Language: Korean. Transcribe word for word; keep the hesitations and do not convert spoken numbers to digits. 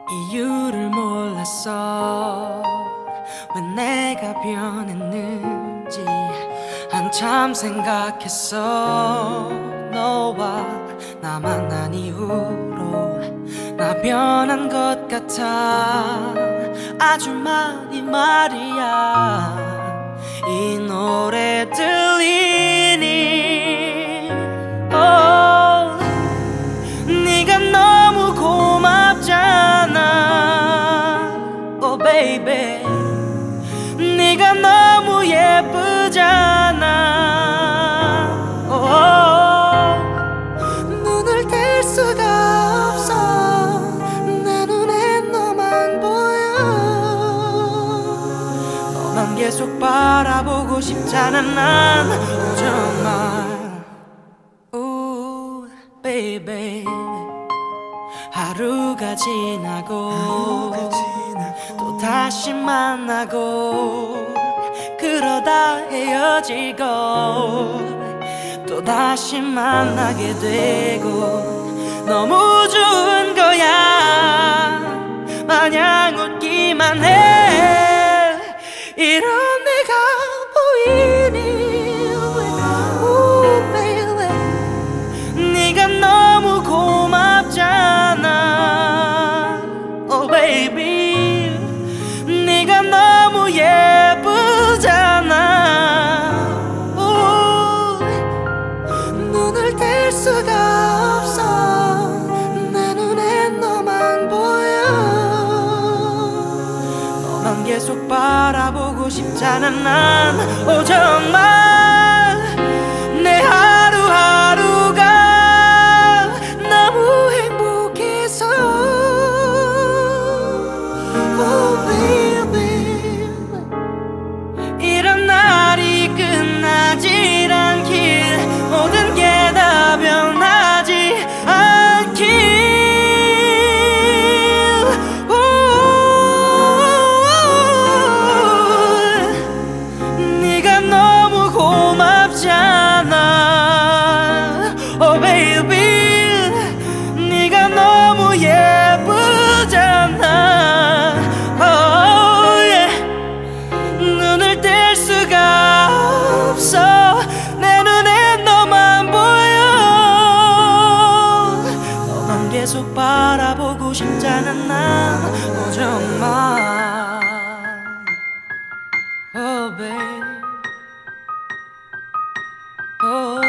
이유를 몰랐어. 왜 내가 변했는지 한참 생각했어. 너와 나 만난 이후로 나 변한 것 같아. 아주 많이 말이야. 이 노래 들리니 oh, 네가 너무 고맙잖아. Oh baby, 네가 너무 예쁘잖아. oh, 눈을 뗄 수가 없어. 내 눈에 너만 보여. 너만 계속 바라보고 싶잖아 난. oh, 정말 oh, baby. 하루가 지나고, 하루가 지나고 또 다시 만나고 그러다 헤어지고 또 다시 만나게 되고 너무 좋은 거야. 마냥 웃기만 해. 이런 내가 보이니 oh, baby. 네가 너무 고맙잖아. Oh baby, 네가 너무 예쁘잖아. oh, 눈을 뗄 수가 없어. 내 눈에 너만 보여. 너만 계속 바라보고 싶잖아 난. oh, 정말 내 하루하루가 너무 행복해서 oh baby. 이런 날이 끝나질 않길, 모든 게 다 변하지 않길. 네가 너무 고맙잖아. Oh baby, 네가 너무 예쁘잖아. oh, yeah. 눈을 뗄 수가 없어. 내 눈에 너만 보여. 너만 계속 바라보고 싶잖아 난. oh, 정말 oh baby. oh.